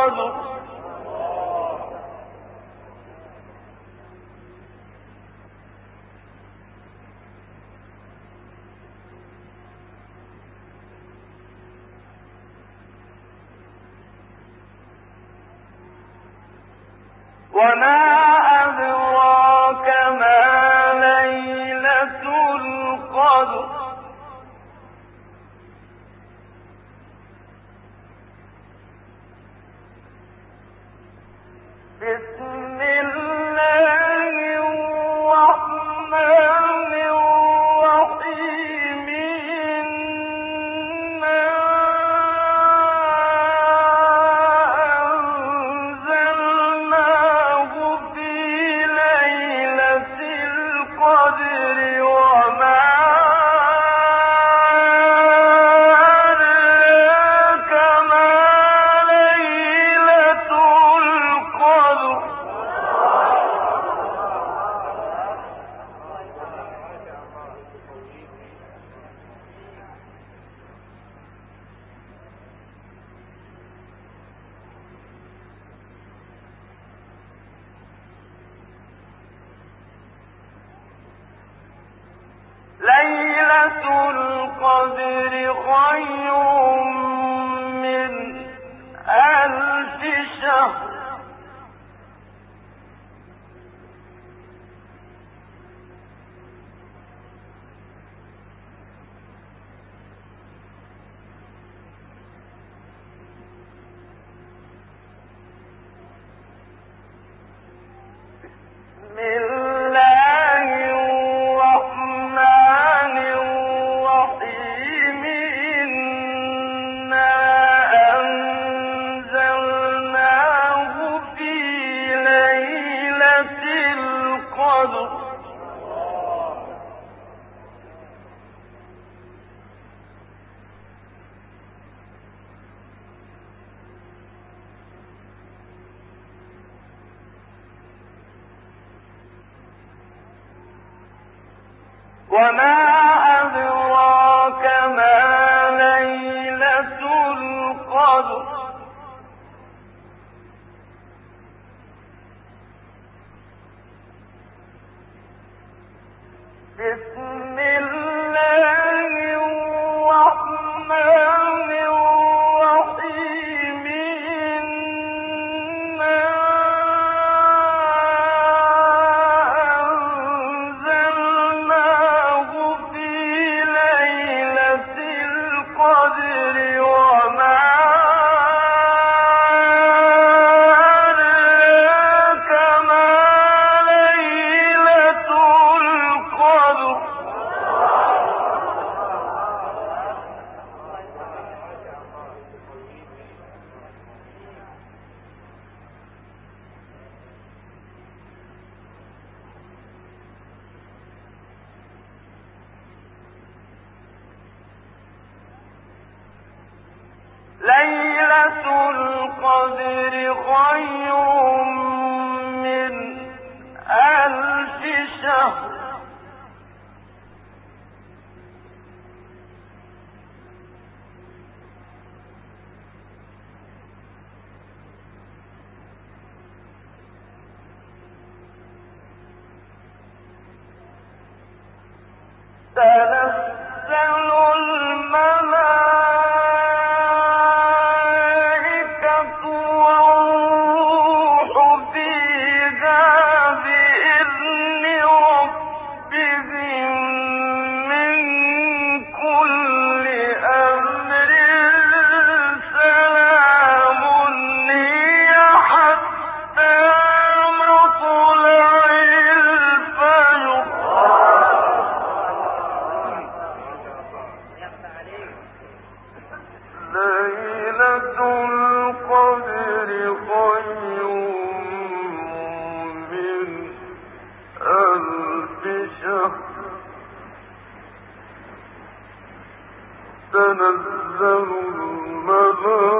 القدر وما أدراك ما ليلة القدر بسم الله الرحمن الرحيم إنا أنزلناه في ليلة القدر وما أدراك ما ليلة القدر ليلة القدر خير من 1000 شهر بسم الله الرحمن الرحيم إنا أنزلناه في ليلة القدر وما أدراك ما ليلة القدر بسم الله الرحمن الرحيم إنا أنزلناه في ليلة القدر وما أدراك ما ليلة القدر ليلة القدر خير من 1000 شهر تنزل الملائكة والروح فيها بإذن ربهم من كل أمر سلام هي حتى مطلع الفجر ليلة القدر خير من 1000 شهر تنزل الملائكة